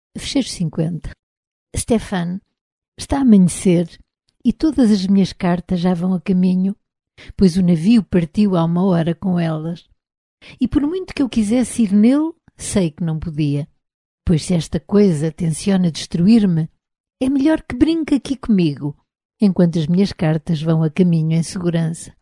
Fecheiro 50. Stefan, está a amanhecer e todas as minhas cartas já vão a caminho, pois o navio partiu há 1 hora com elas. E por muito que eu quisesse ir nele, sei que não podia, pois se esta coisa tenciona destruir-me, é melhor que brinque aqui comigo, enquanto as minhas cartas vão a caminho em segurança.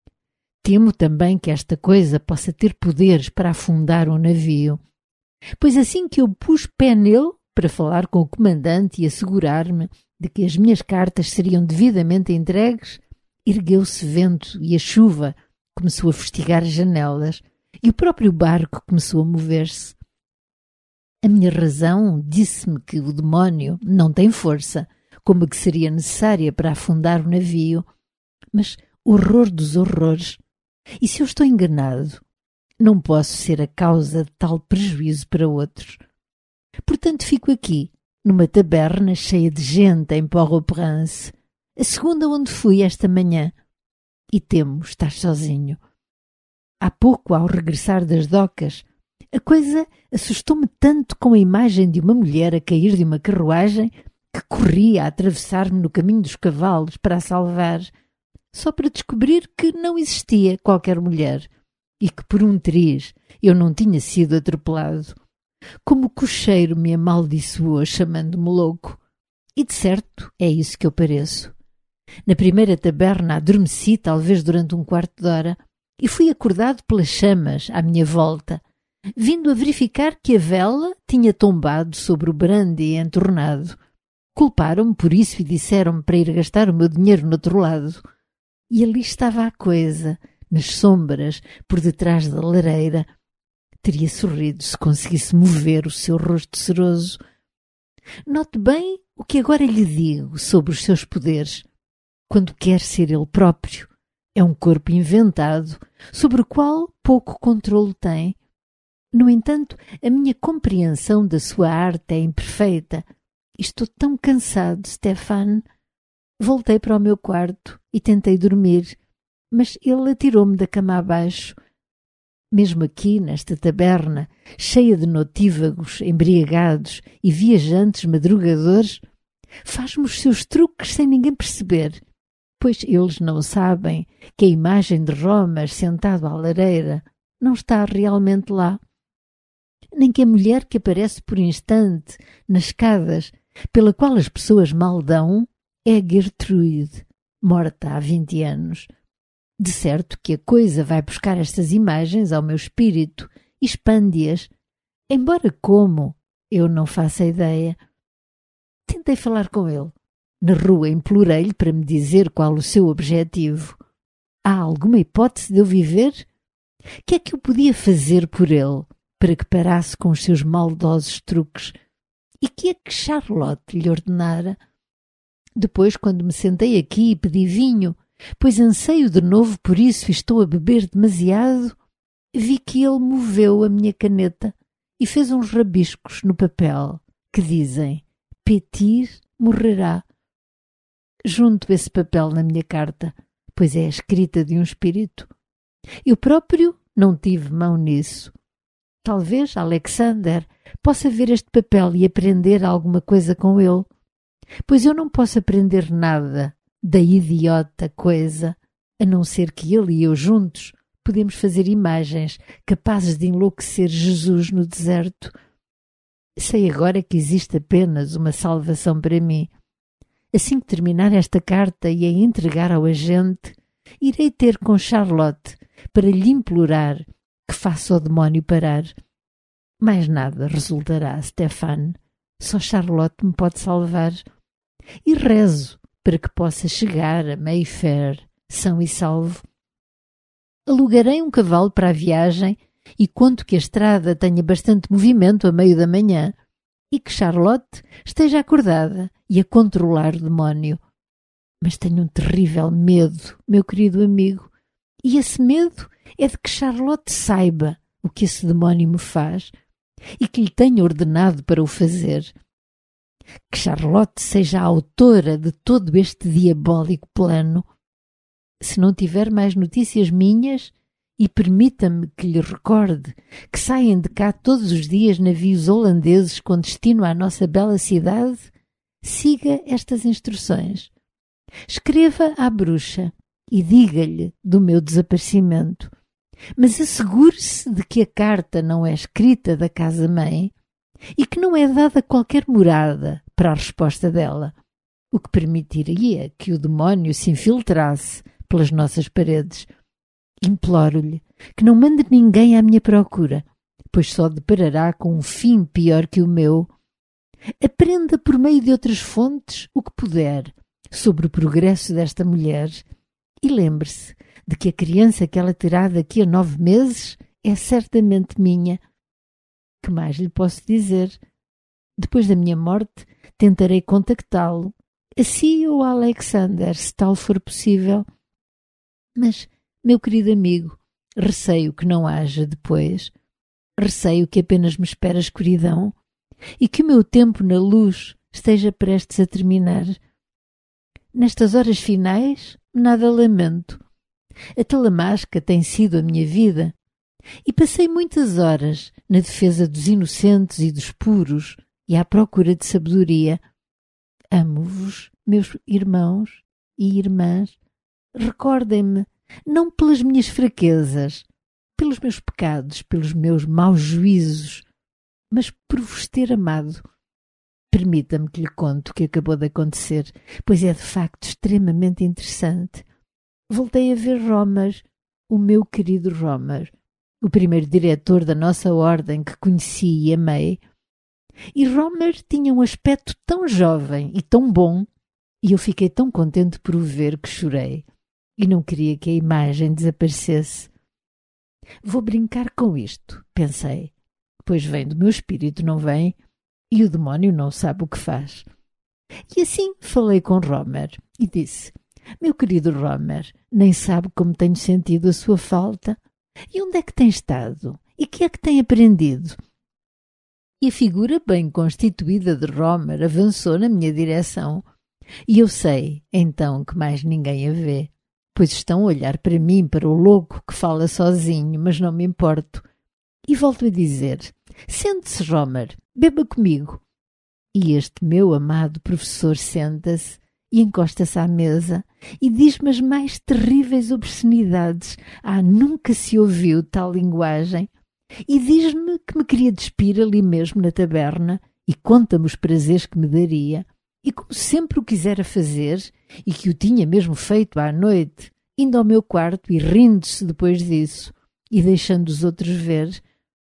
Temo também que esta coisa possa ter poderes para afundar um navio, pois assim que eu pus pé nele para falar com o comandante e assegurar-me de que as minhas cartas seriam devidamente entregues, ergueu-se vento e a chuva começou a fustigar as janelas e o próprio barco começou a mover-se. A minha razão disse-me que o demónio não tem força, como a que seria necessária para afundar o navio, mas horror dos horrores! E se eu estou enganado, não posso ser a causa de tal prejuízo para outros. Portanto, fico aqui, numa taberna cheia de gente em Port-au-Prince, a segunda onde fui esta manhã, e temo estar sozinho. Há pouco, ao regressar das docas, a coisa assustou-me tanto com a imagem de uma mulher a cair de uma carruagem que corria a atravessar-me no caminho dos cavalos para a salvar, só para descobrir que não existia qualquer mulher e que por um triz eu não tinha sido atropelado. Como o cocheiro me amaldiçoou chamando-me louco. E de certo é isso que eu pareço. Na primeira taberna adormeci talvez durante 1/4 de hora e fui acordado pelas chamas à minha volta, vindo a verificar que a vela tinha tombado sobre o brandy entornado. Culparam-me por isso e disseram-me para ir gastar o meu dinheiro no outro lado. E ali estava a coisa, nas sombras, por detrás da lareira. Teria sorrido se conseguisse mover o seu rosto ceroso. Note bem o que agora lhe digo sobre os seus poderes. Quando quer ser ele próprio, é um corpo inventado, sobre o qual pouco controle tem. No entanto, a minha compreensão da sua arte é imperfeita. Estou tão cansado, Stefan. Voltei para o meu quarto e tentei dormir, mas ele atirou-me da cama abaixo. Mesmo aqui, nesta taberna, cheia de notívagos, embriagados e viajantes madrugadores, faz-me os seus truques sem ninguém perceber, pois eles não sabem que a imagem de Romas sentado à lareira não está realmente lá, nem que a mulher que aparece por instante nas escadas pela qual as pessoas mal dão é Gertrude, morta há 20 anos. De certo que a coisa vai buscar estas imagens ao meu espírito e expande-as, embora como, eu não faça ideia. Tentei falar com ele. Na rua implorei-lhe para me dizer qual o seu objetivo. Há alguma hipótese de eu viver? Que é que eu podia fazer por ele para que parasse com os seus maldosos truques? E que é que Charlotte lhe ordenara? Depois, quando me sentei aqui e pedi vinho, pois anseio de novo por isso e estou a beber demasiado, vi que ele moveu a minha caneta e fez uns rabiscos no papel que dizem Petir morrerá. Junto esse papel na minha carta, pois é a escrita de um espírito. Eu próprio não tive mão nisso. Talvez Alexander possa ver este papel e aprender alguma coisa com ele, pois eu não posso aprender nada da idiota coisa, a não ser que ele e eu juntos podemos fazer imagens capazes de enlouquecer Jesus no deserto. Sei agora que existe apenas uma salvação para mim. Assim que terminar esta carta e a entregar ao agente, irei ter com Charlotte para lhe implorar que faça o demónio parar. Mais nada resultará, Stefan. Só Charlotte me pode salvar. E rezo para que possa chegar a Mayfair são e salvo. Alugarei um cavalo para a viagem e conto que a estrada tenha bastante movimento a meio da manhã e que Charlotte esteja acordada e a controlar o demónio. Mas tenho um terrível medo, meu querido amigo, e esse medo é de que Charlotte saiba o que esse demónio me faz e que lhe tenha ordenado para o fazer. Que Charlotte seja a autora de todo este diabólico plano. Se não tiver mais notícias minhas, e permita-me que lhe recorde que saem de cá todos os dias navios holandeses com destino à nossa bela cidade, siga estas instruções. Escreva à bruxa e diga-lhe do meu desaparecimento, mas assegure-se de que a carta não é escrita da casa-mãe e que não é dada qualquer morada para a resposta dela, o que permitiria que o demónio se infiltrasse pelas nossas paredes. Imploro-lhe que não mande ninguém à minha procura, pois só deparará com um fim pior que o meu. Aprenda por meio de outras fontes o que puder sobre o progresso desta mulher e lembre-se de que a criança que ela terá daqui a 9 meses é certamente minha. Que mais lhe posso dizer? Depois da minha morte, tentarei contactá-lo, a si ou a Alexander, se tal for possível. Mas, meu querido amigo, receio que não haja depois. Receio que apenas me espere a escuridão e que o meu tempo na luz esteja prestes a terminar. Nestas horas finais, nada lamento. A Talamasca tem sido a minha vida e passei muitas horas na defesa dos inocentes e dos puros e à procura de sabedoria. Amo-vos, meus irmãos e irmãs. Recordem-me, não pelas minhas fraquezas, pelos meus pecados, pelos meus maus juízos, mas por vos ter amado. Permita-me que lhe conte o que acabou de acontecer, pois é de facto extremamente interessante. Voltei a ver Romer, o meu querido Romer, o primeiro diretor da nossa ordem que conheci e amei. E Romer tinha um aspecto tão jovem e tão bom, e eu fiquei tão contente por o ver que chorei, e não queria que a imagem desaparecesse. Vou brincar com isto, pensei, pois vem do meu espírito, não vem? E o demónio não sabe o que faz. E assim falei com Romer e disse: meu querido Romer, nem sabe como tenho sentido a sua falta. E onde é que tem estado? E que é que tem aprendido? E a figura bem constituída de Romer avançou na minha direção. E eu sei, então, que mais ninguém a vê, pois estão a olhar para mim, para o louco que fala sozinho, mas não me importo. E volto a dizer: sente-se, Romer, beba comigo. E este meu amado professor senta-se e encosta-se à mesa e diz-me as mais terríveis obscenidades. Nunca se ouviu tal linguagem. E diz-me que me queria despir ali mesmo na taberna e conta-me os prazeres que me daria. E como sempre o quisera fazer, e que o tinha mesmo feito à noite, indo ao meu quarto e rindo-se depois disso, e deixando os outros ver.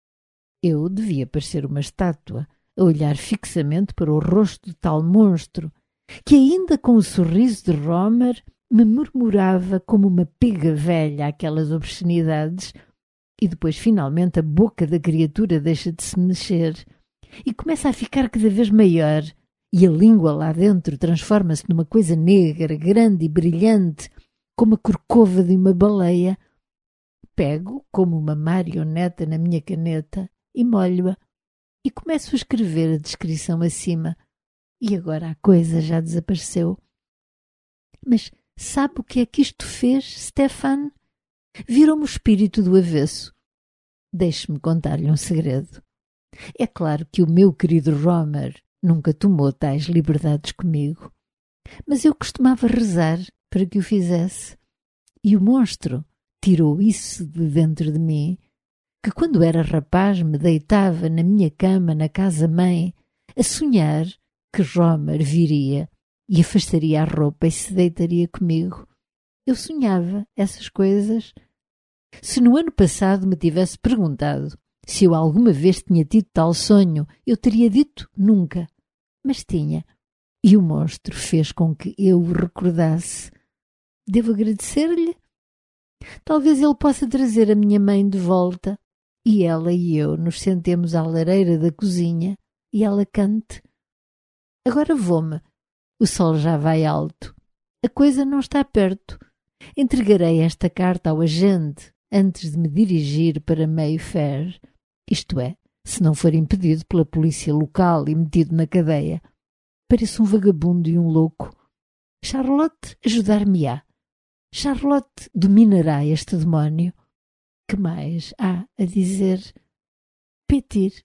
Eu devia parecer uma estátua, a olhar fixamente para o rosto de tal monstro, que ainda com o sorriso de Romer me murmurava como uma pega velha aquelas obscenidades, e depois finalmente a boca da criatura deixa de se mexer e começa a ficar cada vez maior, e a língua lá dentro transforma-se numa coisa negra, grande e brilhante, como a corcova de uma baleia. Pego como uma marioneta na minha caneta e molho-a, e começo a escrever a descrição acima. E agora a coisa já desapareceu. Mas sabe o que é que isto fez, Stefan? Virou-me o espírito do avesso. Deixe-me contar-lhe um segredo. É claro que o meu querido Romer nunca tomou tais liberdades comigo, mas eu costumava rezar para que o fizesse. E o monstro tirou isso de dentro de mim, que quando era rapaz me deitava na minha cama na casa-mãe a sonhar que Romer viria e afastaria a roupa e se deitaria comigo. Eu sonhava essas coisas. Se no ano passado me tivesse perguntado se eu alguma vez tinha tido tal sonho, eu teria dito nunca. Mas tinha. E o monstro fez com que eu o recordasse. Devo agradecer-lhe? Talvez ele possa trazer a minha mãe de volta e ela e eu nos sentemos à lareira da cozinha e ela cante. Agora vou-me. O sol já vai alto. A coisa não está perto. Entregarei esta carta ao agente antes de me dirigir para Mayfair. Isto é, se não for impedido pela polícia local e metido na cadeia. Pareço um vagabundo e um louco. Charlotte ajudar-me-á. Charlotte dominará este demónio. Que mais há a dizer? Petir.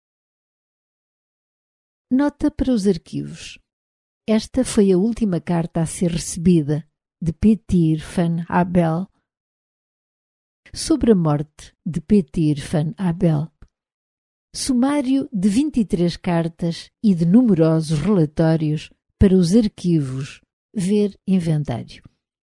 Nota para os arquivos. Esta foi a última carta a ser recebida de Petir van Abel sobre a morte de Petir van Abel. Sumário de 23 cartas e de numerosos relatórios para os arquivos. Ver inventário.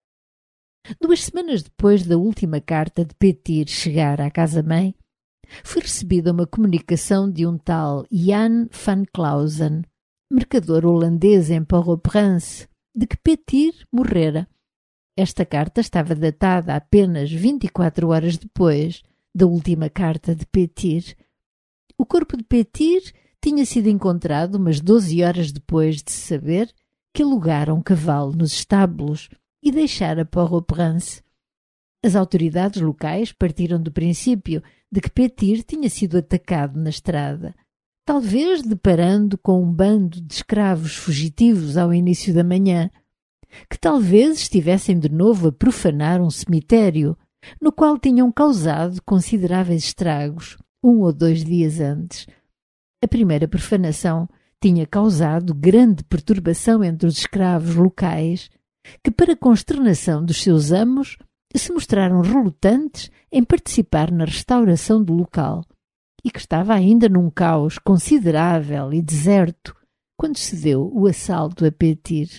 2 semanas depois da última carta de Petir chegar à casa-mãe, foi recebida uma comunicação de um tal Jan van Clausen, mercador holandês em Port-au-Prince, de que Petir morrera. Esta carta estava datada apenas 24 horas depois da última carta de Petir. O corpo de Petir tinha sido encontrado umas 12 horas depois de se saber que alugara um cavalo nos estábulos e deixara Port-au-Prince. As autoridades locais partiram do princípio de que Petir tinha sido atacado na estrada, talvez deparando com um bando de escravos fugitivos ao início da manhã, que talvez estivessem de novo a profanar um cemitério, no qual tinham causado consideráveis estragos 1 ou 2 dias antes. A primeira profanação tinha causado grande perturbação entre os escravos locais, que, para consternação dos seus amos, se mostraram relutantes em participar na restauração do local, e que estava ainda num caos considerável e deserto quando se deu o assalto a Petir.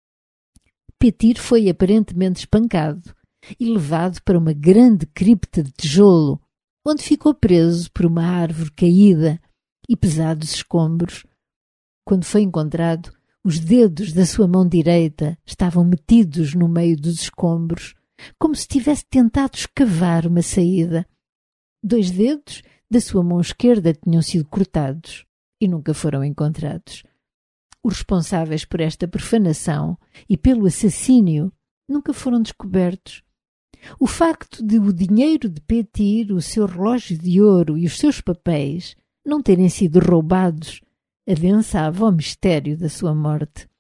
Petir foi aparentemente espancado e levado para uma grande cripta de tijolo, onde ficou preso por uma árvore caída e pesados escombros. Quando foi encontrado, os dedos da sua mão direita estavam metidos no meio dos escombros, como se tivesse tentado escavar uma saída. 2 dedos da sua mão esquerda tinham sido cortados e nunca foram encontrados. Os responsáveis por esta profanação e pelo assassínio nunca foram descobertos. O facto de o dinheiro de Petir, o seu relógio de ouro e os seus papéis não terem sido roubados adensava o mistério da sua morte.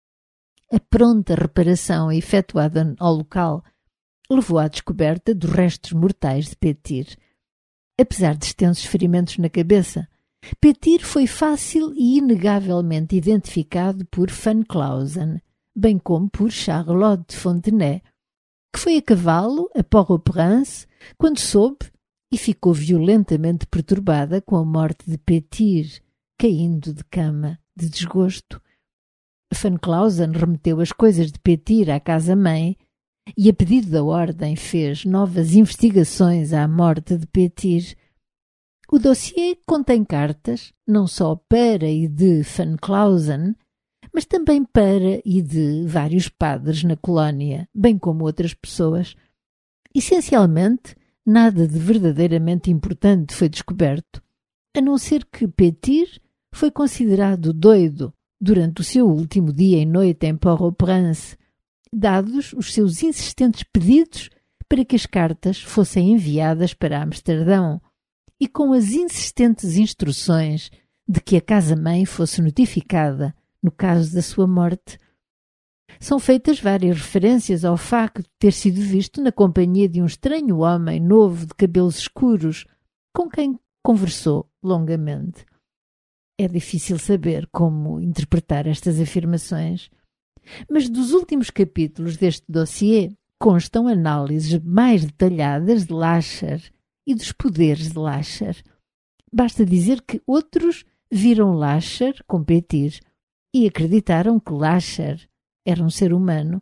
A pronta reparação efetuada ao local levou à descoberta dos restos mortais de Petir. Apesar de extensos ferimentos na cabeça, Petir foi fácil e inegavelmente identificado por Van Clausen, bem como por Charlotte de Fontenay, que foi a cavalo a Port-au-Prince quando soube e ficou violentamente perturbada com a morte de Petir, caindo de cama de desgosto. Van Clausen remeteu as coisas de Petir à casa-mãe e, a pedido da ordem, fez novas investigações à morte de Petir. O dossiê contém cartas, não só para e de Van Clausen, mas também para e de vários padres na colónia, bem como outras pessoas. Essencialmente, nada de verdadeiramente importante foi descoberto, a não ser que Petir foi considerado doido durante o seu último dia e noite em Port-au-Prince, dados os seus insistentes pedidos para que as cartas fossem enviadas para Amsterdão e com as insistentes instruções de que a casa-mãe fosse notificada no caso da sua morte. São feitas várias referências ao facto de ter sido visto na companhia de um estranho homem novo de cabelos escuros, com quem conversou longamente. É difícil saber como interpretar estas afirmações, mas dos últimos capítulos deste dossiê constam análises mais detalhadas de Lasher e dos poderes de Lasher. Basta dizer que outros viram Lasher competir e acreditaram que Lasher era um ser humano.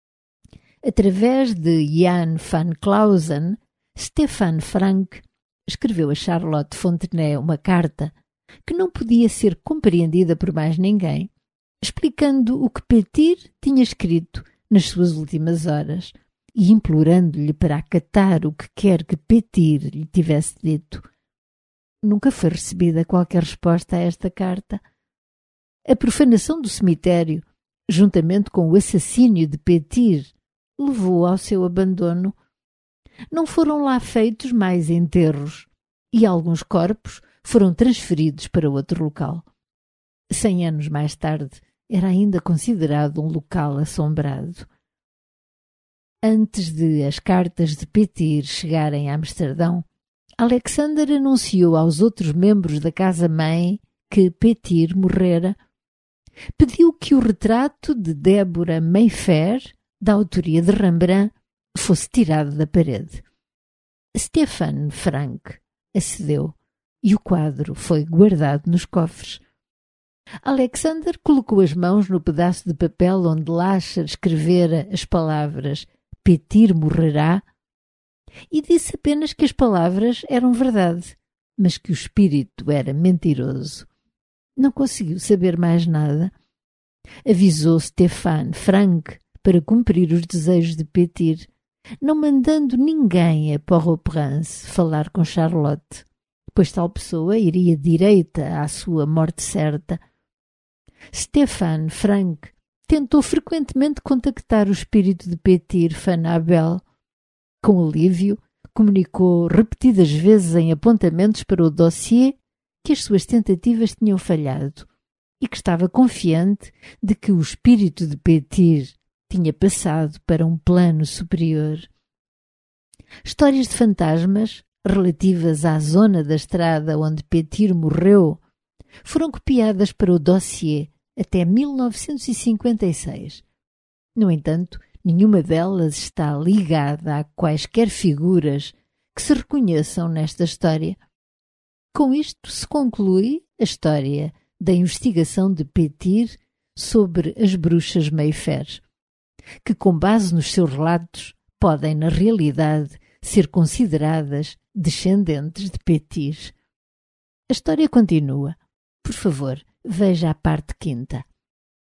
Através de Jan van Clausen, Stefan Frank escreveu a Charlotte Fontenay uma carta que não podia ser compreendida por mais ninguém, explicando o que Petir tinha escrito nas suas últimas horas e implorando-lhe para acatar o que quer que Petir lhe tivesse dito. Nunca foi recebida qualquer resposta a esta carta. A profanação do cemitério, juntamente com o assassínio de Petir, levou ao seu abandono. Não foram lá feitos mais enterros e alguns corpos foram transferidos para outro local. 100 anos mais tarde, era ainda considerado um local assombrado. Antes de as cartas de Petir chegarem a Amsterdão, Alexander anunciou aos outros membros da casa-mãe que Petir morrera. Pediu que o retrato de Deborah Mayfair, da autoria de Rembrandt, fosse tirado da parede. Stefan Frank acedeu e o quadro foi guardado nos cofres. Alexander colocou as mãos no pedaço de papel onde Lasher escrevera as palavras Petir morrerá e disse apenas que as palavras eram verdade, mas que o espírito era mentiroso. Não conseguiu saber mais nada. Avisou Stefan Frank para cumprir os desejos de Petir, não mandando ninguém a Port-au-Prince falar com Charlotte, pois tal pessoa iria direita à sua morte certa. Stefan Frank tentou frequentemente contactar o espírito de Petir Van Abel. Com alívio, comunicou repetidas vezes em apontamentos para o dossiê que as suas tentativas tinham falhado e que estava confiante de que o espírito de Petir tinha passado para um plano superior. Histórias de fantasmas relativas à zona da estrada onde Petir morreu foram copiadas para o dossiê até 1956. No entanto, nenhuma delas está ligada a quaisquer figuras que se reconheçam nesta história. Com isto se conclui a história da investigação de Petir sobre as bruxas Mayfair, que, com base nos seus relatos, podem, na realidade, ser consideradas descendentes de Petir. A história continua. Por favor, veja a parte 5ª.